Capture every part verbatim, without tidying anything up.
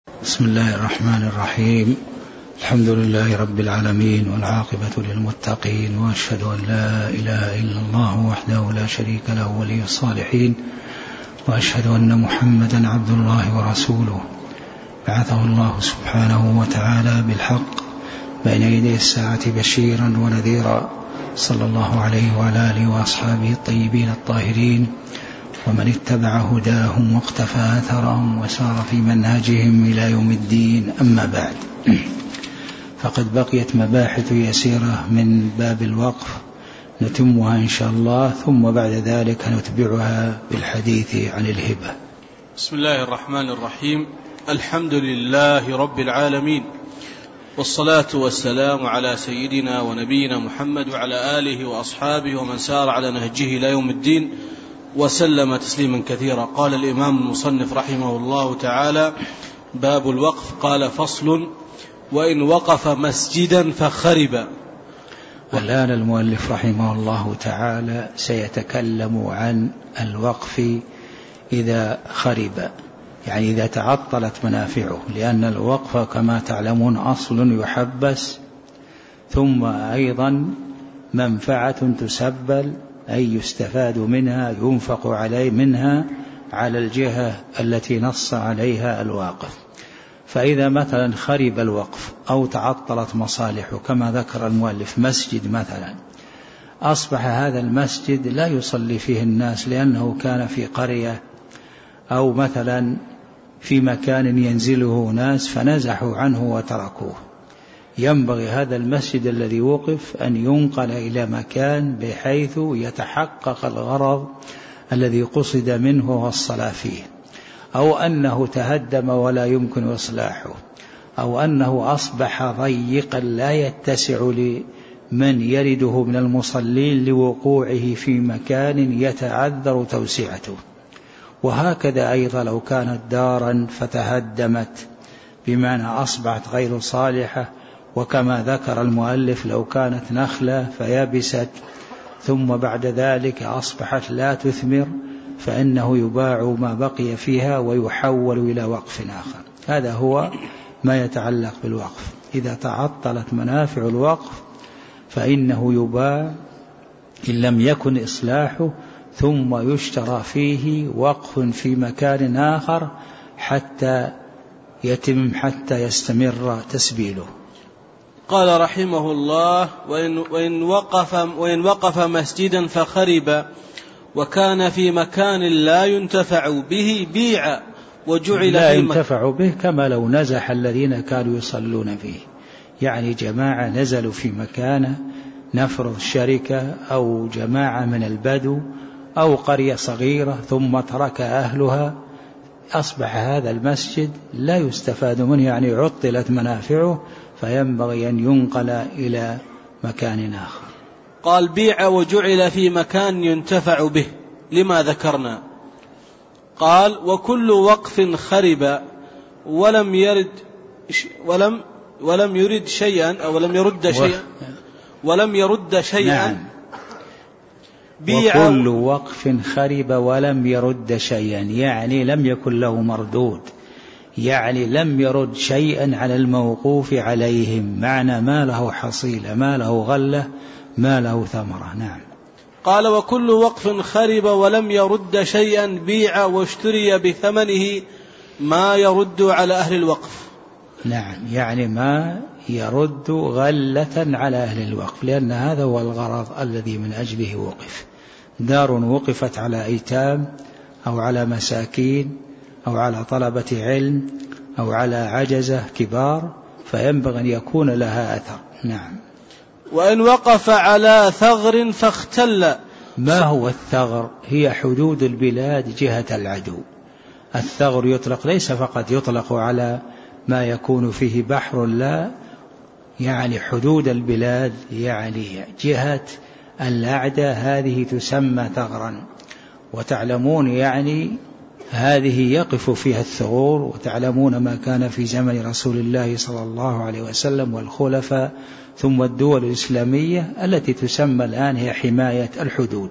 بسم الله الرحمن الرحيم. الحمد لله رب العالمين والعاقبة للمتقين، وأشهد أن لا إله إلا الله وحده لا شريك له ولي الصالحين، وأشهد أن محمدا عبد الله ورسوله بعثه الله سبحانه وتعالى بالحق بين يدي الساعة بشيرا ونذيرا، صلى الله عليه وعلى آله وأصحابه الطيبين الطاهرين ومن اتبع هداهم واقتفى أثرهم وسار في منهجهم إلى يوم الدين. أما بعد، فقد بقيت مباحث يسيرة من باب الوقف نتمها إن شاء الله، ثم بعد ذلك نتبعها بالحديث عن الهبة. بسم الله الرحمن الرحيم. الحمد لله رب العالمين، والصلاة والسلام على سيدنا ونبينا محمد وعلى آله وأصحابه ومن سار على نهجه إلى يوم الدين وسلم تسليما كثيرا. قال الإمام المصنف رحمه الله تعالى: باب الوقف. قال: فصل: وإن وقف مسجدا فخرب. والآن المؤلف رحمه الله تعالى سيتكلم عن الوقف إذا خرب، يعني إذا تعطلت منافعه، لأن الوقف كما تعلمون أصل يحبس، ثم أيضا منفعة تسبل أي يستفاد منها، ينفق عليه منها على الجهة التي نص عليها الواقف. فإذا مثلا خرب الوقف أو تعطلت مصالحه كما ذكر المؤلف، مسجد مثلا، أصبح هذا المسجد لا يصلي فيه الناس لأنه كان في قرية أو مثلا في مكان ينزله ناس فنزحوا عنه وتركوه. ينبغي هذا المسجد الذي وقف أن ينقل إلى مكان بحيث يتحقق الغرض الذي قصد منه والصلاة فيه، أو أنه تهدم ولا يمكن إصلاحه، أو أنه أصبح ضيقا لا يتسع لمن يرده من المصلين لوقوعه في مكان يتعذر توسعته. وهكذا أيضا لو كانت دارا فتهدمت بمعنى أصبحت غير صالحة، وكما ذكر المؤلف لو كانت نخلة فيبست ثم بعد ذلك أصبحت لا تثمر، فإنه يباع ما بقي فيها ويحول إلى وقف آخر. هذا هو ما يتعلق بالوقف. إذا تعطلت منافع الوقف فإنه يباع إن لم يكن إصلاحه، ثم يشترى فيه وقف في مكان آخر حتى يتم حتى يستمر تسبيله. قال رحمه الله: وإن, وإن, وقف وإن وقف مسجدا فخرب وكان في مكان لا ينتفع به بيع وجعل لا ينتفع به، كما لو نزح الذين كانوا يصلون فيه، يعني جماعة نزلوا في مكان، نفرض شركة أو جماعة من البدو أو قرية صغيرة ثم ترك أهلها، أصبح هذا المسجد لا يستفاد منه، يعني عطلت منافعه، فينبغي أن ينقل إلى مكان آخر. قال: بيع وجعل في مكان ينتفع به. لما ذكرنا؟ قال: وكل وقف خرب ولم يرد ولم ولم يرد شيئا أو لم يرد شيئا ولم يرد شيئا نعم. وكل وقف خرب ولم يرد شيئا، يعني لم يكن له مردود، يعني لم يرد شيئا على الموقوف عليهم، معنى ما له حصيلة، ما له غلة، ما له ثمرة. نعم. قال: وكل وقف خرب ولم يرد شيئا بيع واشتري بثمنه ما يرد على أهل الوقف. نعم، يعني ما يرد غلة على أهل الوقف، لأن هذا هو الغرض الذي من أجله وقف. دار وقفت على أيتام أو على مساكين أو على طلبة علم أو على عجزة كبار، فينبغي أن يكون لها أثر. نعم. وإن وقف على ثغر فاختل. ما هو الثغر؟ هي حدود البلاد جهة العدو. الثغر يطلق ليس فقط يطلق على ما يكون فيه بحر، لا، يعني حدود البلاد، يعني جهة الأعداء، هذه تسمى ثغرا. وتعلمون يعني هذه يقف فيها الثغور، وتعلمون ما كان في زمن رسول الله صلى الله عليه وسلم والخلفاء ثم الدول الإسلامية التي تسمى الآن هي حماية الحدود.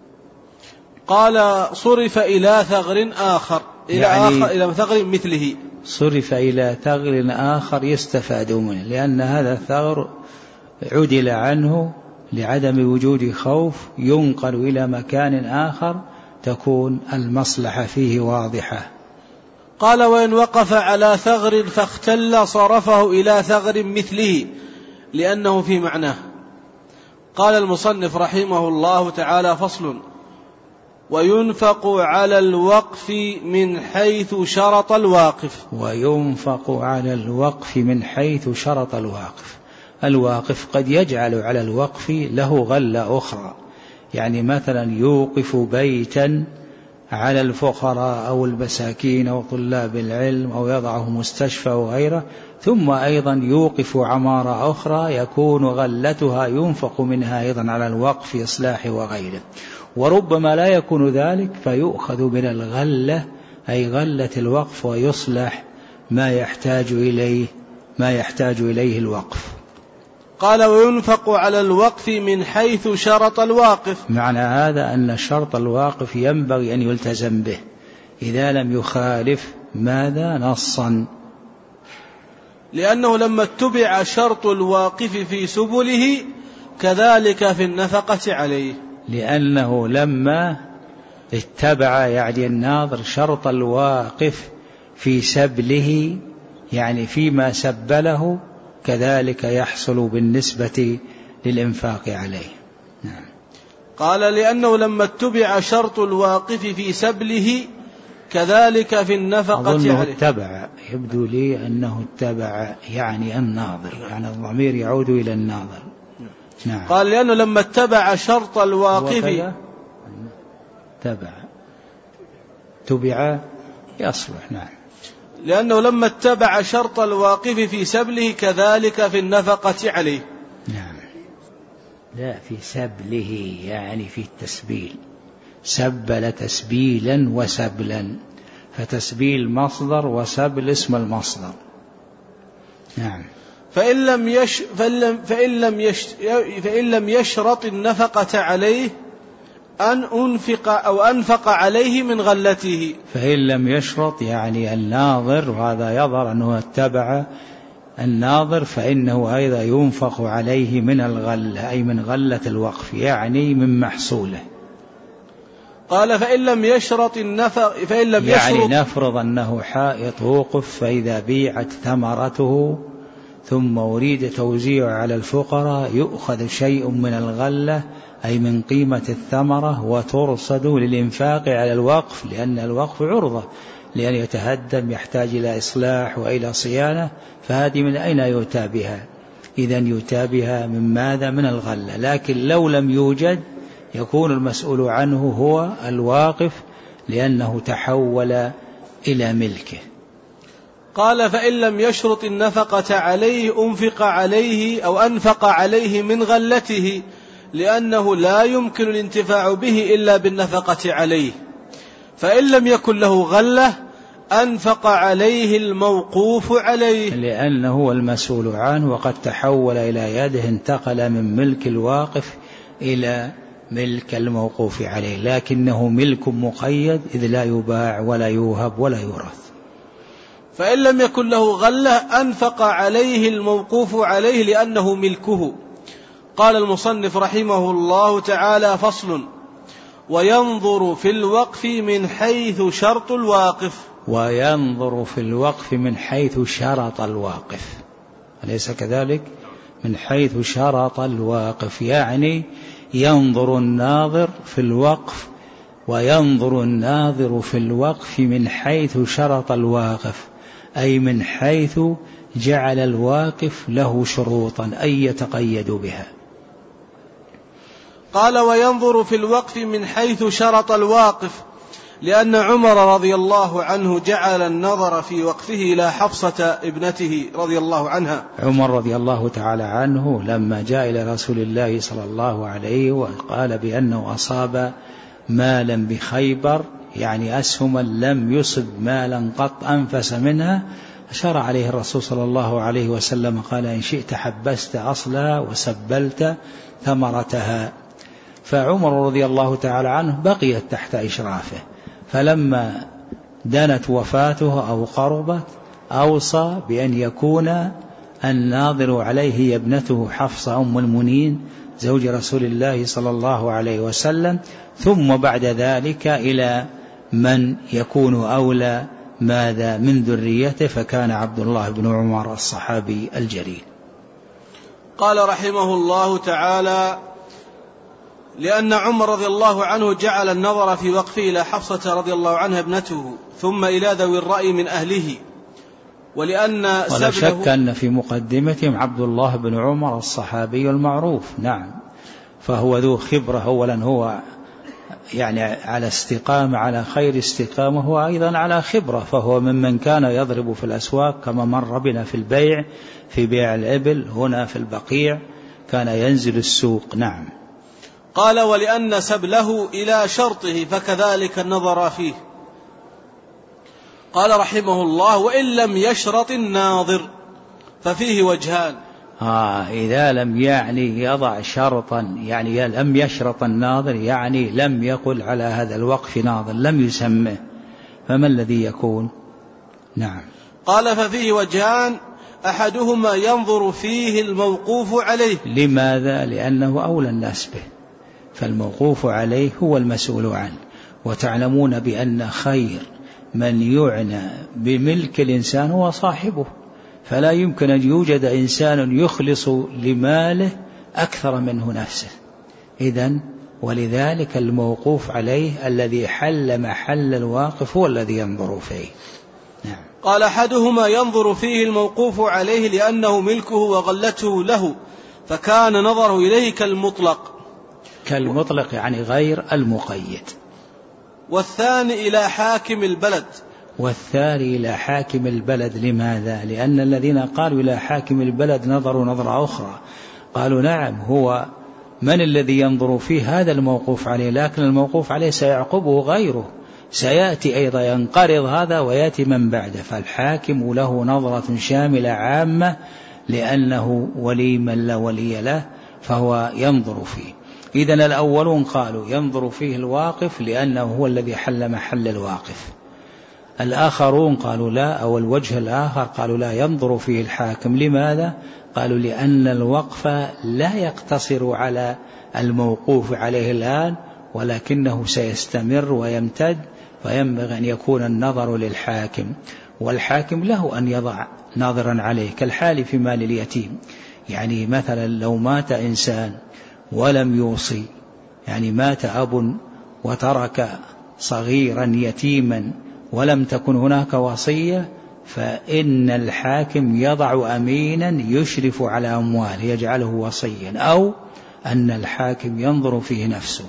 قال: صرف إلى ثغر آخر، إلى, يعني آخر إلى ثغر مثله. صرف إلى ثغر آخر يستفاد منه، لأن هذا الثغر عدل عنه لعدم وجود خوف، ينقل إلى مكان آخر تكون المصلحة فيه واضحة. قال: وإن وقف على ثغر فاختل صرفه إلى ثغر مثله لأنه في معناه. قال المصنف رحمه الله تعالى: فصل: وينفق على الوقف من حيث شرط الواقف. وينفق على الوقف من حيث شرط الواقف. الواقف قد يجعل على الوقف له غلة أخرى، يعني مثلا يوقف بيتا على الفقراء أو المساكين أو طلاب العلم، أو يضعه مستشفى وغيره، ثم أيضا يوقف عمارة أخرى يكون غلتها ينفق منها أيضا على الوقف إصلاح وغيره. وربما لا يكون ذلك فيؤخذ من الغلة، أي غلة الوقف، ويصلح ما يحتاج إليه ما يحتاج إليه الوقف. قال: وينفق على الوقف من حيث شرط الواقف. معنى هذا أن شرط الواقف ينبغي أن يلتزم به إذا لم يخالف ماذا نصا، لأنه لما اتبع شرط الواقف في سبله كذلك في النفقة عليه. لأنه لما اتبع يعني الناظر شرط الواقف في سبله، يعني فيما سبله، كذلك يحصل بالنسبة للإنفاق عليه. نعم. قال: لأنه لما اتبع شرط الواقف في سبله كذلك في النفقة أظنه عليه. اتبع، يبدو لي أنه اتبع يعني الناظر، يعني الضمير يعود إلى الناظر. نعم. قال: لأنه لما اتبع شرط الواقف تبع تبع يصلح. نعم. لأنه لما اتبع شرط الواقف في سبله كذلك في النفقة عليه. نعم. لا، في سبله يعني في التسبيل، سبل تسبيلا وسبلا، فتسبيل مصدر وسبل اسم المصدر. نعم. فإن لم يش فإن لم فإن لم يش فإن لم يشرط النفقة عليه أن أنفق أو أنفق عليه من غلته. فإن لم يشرط يعني الناظر، وهذا يظهر أنه اتبع الناظر، فإنه أيضا ينفق عليه من الغلة، أي من غلة الوقف، يعني من محصوله. قال: فإن لم يشرط النفق فإن لم يعني يشرط نفرض أنه حائط وقف، فإذا بيعت ثمرته ثم أريد توزيع على الفقراء يؤخذ شيء من الغلة، أي من قيمة الثمرة، وترصد للإنفاق على الوقف، لأن الوقف عرضة لأن يتهدم، يحتاج إلى إصلاح وإلى صيانة، فهذه من أين يؤتى بها؟ إذن يؤتى بها من ماذا؟ من الغلة. لكن لو لم يوجد يكون المسؤول عنه هو الواقف، لأنه تحول إلى ملكه. قال: فإن لم يشرط النفقة عليه أنفق عليه أو أنفق عليه من غلته، لأنه لا يمكن الانتفاع به إلا بالنفقة عليه. فإن لم يكن له غلة أنفق عليه الموقوف عليه، لأنه هو المسؤول عنه، وقد تحول إلى يده، انتقل من ملك الواقف إلى ملك الموقوف عليه، لكنه ملك مقيد إذ لا يباع ولا يوهب ولا يورث. فإن لم يكن له غلة أنفق عليه الموقوف عليه لأنه ملكه. قال المصنف رحمه الله تعالى: فصل: وينظر في الوقف من حيث شرط الواقف. وينظر في الوقف من حيث شرط الواقف، أليس كذلك؟ من حيث شرط الواقف، يعني ينظر الناظر في الوقف، وينظر الناظر في الوقف من حيث شرط الواقف، أي من حيث جعل الواقف له شروطا أي يتقيد بها. قال: وينظر في الوقف من حيث شرط الواقف، لأن عمر رضي الله عنه جعل النظر في وقفه إلى حفصة ابنته رضي الله عنها. عمر رضي الله تعالى عنه لما جاء إلى رسول الله صلى الله عليه وقال بأنه أصاب مالا بخيبر، يعني أسهما لم يصب مالا قط أنفس منها، أشار عليه الرسول صلى الله عليه وسلم قال: إن شئت حبست أصلها وسبلت ثمرتها. فعمر رضي الله تعالى عنه بقيت تحت إشرافه، فلما دنت وفاته أو قربت أوصى بأن يكون الناظر عليه هي ابنته حفصة أم المؤمنين زوج رسول الله صلى الله عليه وسلم، ثم بعد ذلك إلى من يكون أولى ماذا من ذريته، فكان عبد الله بن عمر الصحابي الجليل. قال رحمه الله تعالى: لأن عمر رضي الله عنه جعل النظر في وقفه إلى حفصة رضي الله عنها ابنته ثم إلى ذوي الرأي من أهله، ولأن ولا شك أن في مقدمتهم عبد الله بن عمر الصحابي المعروف، نعم، فهو ذو خبرة، أولا هو يعني على استقامة على خير استقامة، هو أيضا على خبرة، فهو ممن كان يضرب في الأسواق كما مر بنا في البيع في بيع الإبل، هنا في البقيع كان ينزل السوق. نعم. قال: ولأن سبله إلى شرطه فكذلك النظر فيه. قال رحمه الله: وإن لم يشرط الناظر ففيه وجهان. آه إذا لم يعني يضع شرطا، يعني لم يشرط الناظر، يعني لم يقل على هذا الوقف ناظر، لم يسمه، فما الذي يكون؟ نعم. قال: ففيه وجهان، أحدهما ينظر فيه الموقوف عليه. لماذا؟ لأنه أولى الناس به، فالموقوف عليه هو المسؤول عنه، وتعلمون بأن خير من يعنى بملك الإنسان هو صاحبه، فلا يمكن أن يوجد إنسان يخلص لماله أكثر منه نفسه. إذن ولذلك الموقوف عليه الذي حل محل الواقف هو الذي ينظر فيه. نعم. قال: أحدهما ينظر فيه الموقوف عليه لأنه ملكه وغلته له، فكان نظره إليه كالمطلق. كالمطلق يعني غير المقيد. والثاني إلى حاكم البلد. والثاني إلى حاكم البلد. لماذا؟ لأن الذين قالوا إلى حاكم البلد نظروا نظرة أخرى، قالوا نعم هو من الذي ينظر فيه هذا الموقوف عليه، لكن الموقوف عليه سيعقبه غيره، سيأتي أيضا ينقرض هذا ويأتي من بعده، فالحاكم له نظرة شاملة عامة لأنه ولي من لا ولي له، فهو ينظر فيه. إذن الأولون قالوا ينظر فيه الواقف لأنه هو الذي حل محل الواقف، الآخرون قالوا لا، أو الوجه الآخر قالوا لا، ينظر فيه الحاكم. لماذا؟ قالوا لأن الوقف لا يقتصر على الموقوف عليه الآن، ولكنه سيستمر ويمتد، فينبغي أن يكون النظر للحاكم، والحاكم له أن يضع ناظرا عليه، كالحال في مال اليتيم. يعني مثلا لو مات إنسان ولم يوصي، يعني مات أب وترك صغيرا يتيما ولم تكن هناك وصية، فإن الحاكم يضع أمينا يشرف على أمواله يجعله وصيا، أو أن الحاكم ينظر فيه نفسه.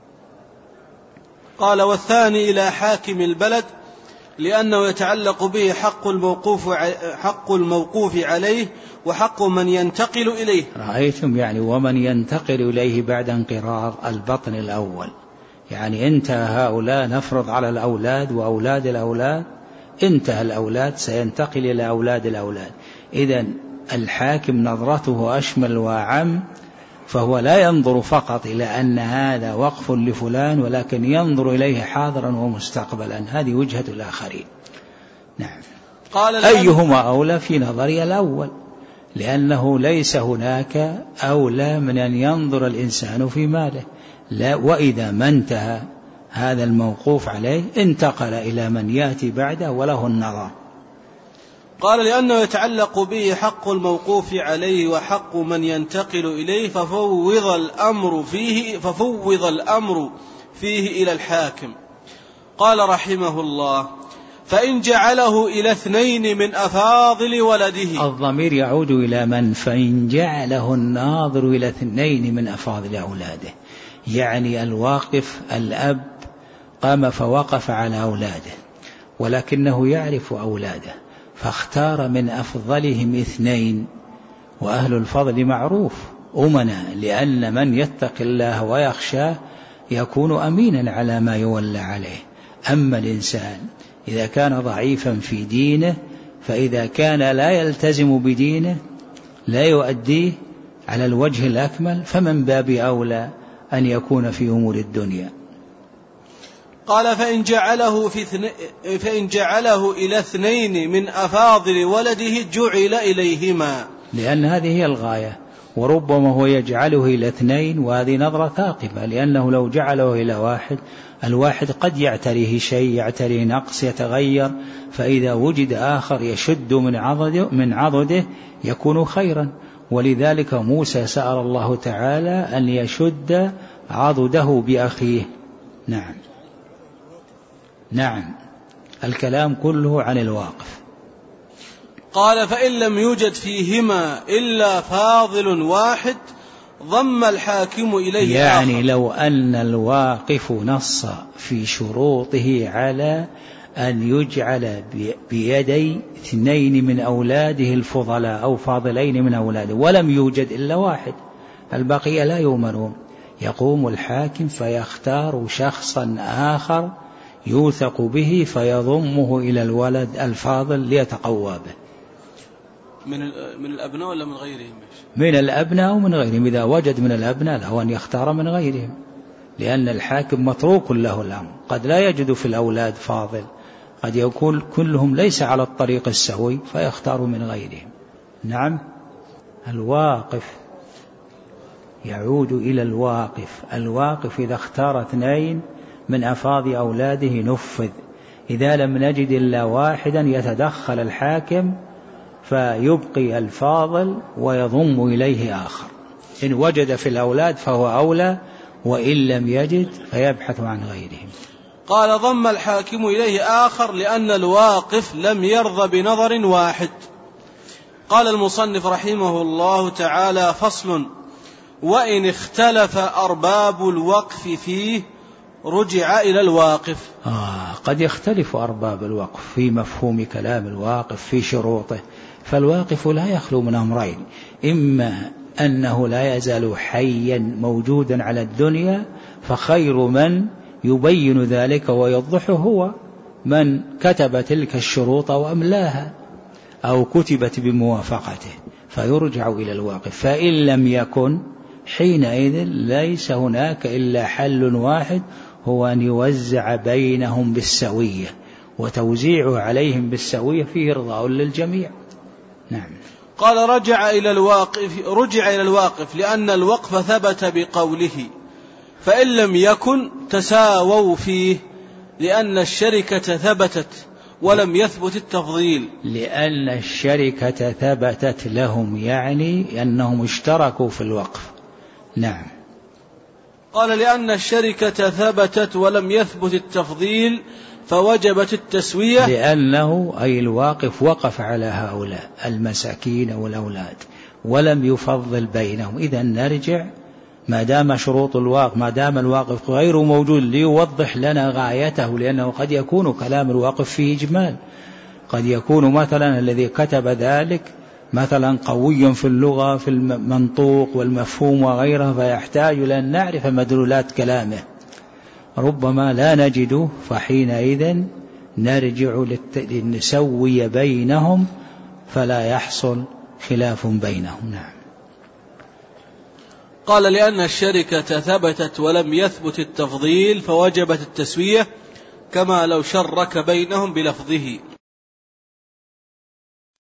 قال: والثاني إلى حاكم البلد لأنه يتعلق به حق الموقوف حق الموقوف عليه وحق من ينتقل إليه. رأيتم؟ يعني ومن ينتقل إليه بعد انقراض البطن الأول، يعني انتهى هؤلاء، نفرض على الأولاد وأولاد الأولاد، انتهى الأولاد سينتقل إلى أولاد الأولاد. إذن الحاكم نظرته أشمل وأعم، فهو لا ينظر فقط إلى أن هذا وقف لفلان، ولكن ينظر إليه حاضرا ومستقبلا. هذه وجهة الآخرين. نعم. قال أيهما أولى؟ في نظري الأول، لأنه ليس هناك أولى من أن ينظر الإنسان في ماله، لا، وإذا ما انتهى هذا الموقوف عليه انتقل إلى من يأتي بعده وله النظر. قال: لأنه يتعلق به حق الموقوف عليه وحق من ينتقل إليه، ففوض الأمر فيه ففوض الأمر فيه إلى الحاكم. قال رحمه الله: فإن جعله إلى اثنين من أفاضل ولده. الضمير يعود إلى من؟ فإن جعله الناظر إلى اثنين من أفاضل أولاده، يعني الواقف الأب قام فوقف على أولاده، ولكنه يعرف أولاده فاختار من أفضلهم اثنين، وأهل الفضل معروف أمنا، لأن من يتق الله ويخشاه يكون أمينا على ما يولى عليه. أما الإنسان إذا كان ضعيفا في دينه، فإذا كان لا يلتزم بدينه لا يؤديه على الوجه الأكمل، فمن باب أولى أن يكون في أمور الدنيا. قال فإن جعله, في ثن... فإن جعله إلى اثنين من أفاضل ولده جعل إليهما، لأن هذه هي الغاية. وربما هو يجعله إلى اثنين، وهذه نظرة ثاقبة، لأنه لو جعله إلى واحد، الواحد قد يعتريه شيء، يعتريه نقص، يتغير، فإذا وجد آخر يشد من عضده, من عضده يكون خيرا. ولذلك موسى سأل الله تعالى أن يشد عضده بأخيه. نعم نعم الكلام كله عن الواقف. قال فإن لم يوجد فيهما إلا فاضل واحد ضم الحاكم إليه يعني آخر. لو أن الواقف نص في شروطه على أن يجعل بيدي اثنين من أولاده الفضلاء أو فاضلين من أولاده، ولم يوجد إلا واحد، البقية لا يؤمنون، يقوم الحاكم فيختار شخصا آخر يوثق به فيضمه إلى الولد الفاضل ليتقوى به. من من الأبناء ولا من غيرهم؟ من الأبناء ومن غيرهم، إذا وجد من الأبناء له أن يختار من غيرهم، لأن الحاكم متروك له الأمر، قد لا يجد في الأولاد فاضل، قد يكون كلهم ليس على الطريق السوي فيختار من غيرهم. نعم الواقف يعود إلى الواقف. الواقف إذا اختار اثنين من أفاضل أولاده نفذ، إذا لم نجد إلا واحدا يتدخل الحاكم فيبقي الفاضل ويضم إليه آخر، إن وجد في الأولاد فهو أولى، وإن لم يجد فيبحث عن غيرهم. قال ضم الحاكم إليه آخر لأن الواقف لم يرضى بنظر واحد. قال المصنف رحمه الله تعالى: فصل: وإن اختلف أرباب الوقف فيه رجع إلى الواقف. آه قد يختلف أرباب الوقف في مفهوم كلام الواقف في شروطه، فالواقف لا يخلو من أمرين: إما أنه لا يزال حيا موجودا على الدنيا فخير من يبين ذلك ويوضحه هو من كتب تلك الشروط وأملاها أو كتبت بموافقته فيرجع إلى الواقف، فإن لم يكن حينئذ ليس هناك إلا حل واحد، هو أن يوزع بينهم بالسوية، وتوزيعه عليهم بالسوية فيه إرضاء للجميع. نعم. قال رجع إلى الواقف رجع إلى الواقف لأن الوقف ثبت بقوله، فإن لم يكن تساووا فيه لأن الشركة ثبتت ولم يثبت التفضيل. لأن الشركة ثبتت لهم، يعني أنهم اشتركوا في الوقف. نعم. قال لأن الشركة ثبتت ولم يثبت التفضيل فوجبت التسوية، لأنه أي الواقف وقف على هؤلاء المساكين والأولاد ولم يفضل بينهم. إذن نرجع ما دام شروط الواقف ما دام الواقف غير موجود ليوضح لنا غايته، لأنه قد يكون كلام الواقف فيه إجمال، قد يكون مثلا الذي كتب ذلك مثلا قوي في اللغة في المنطوق والمفهوم وغيره، فيحتاج لأن نعرف مدلولات كلامه، ربما لا نجده، فحينئذ نرجع لنسوي بينهم فلا يحصل خلاف بينهم. نعم. قال لأن الشركة ثبتت ولم يثبت التفضيل فوجبت التسوية كما لو شرك بينهم بلفظه.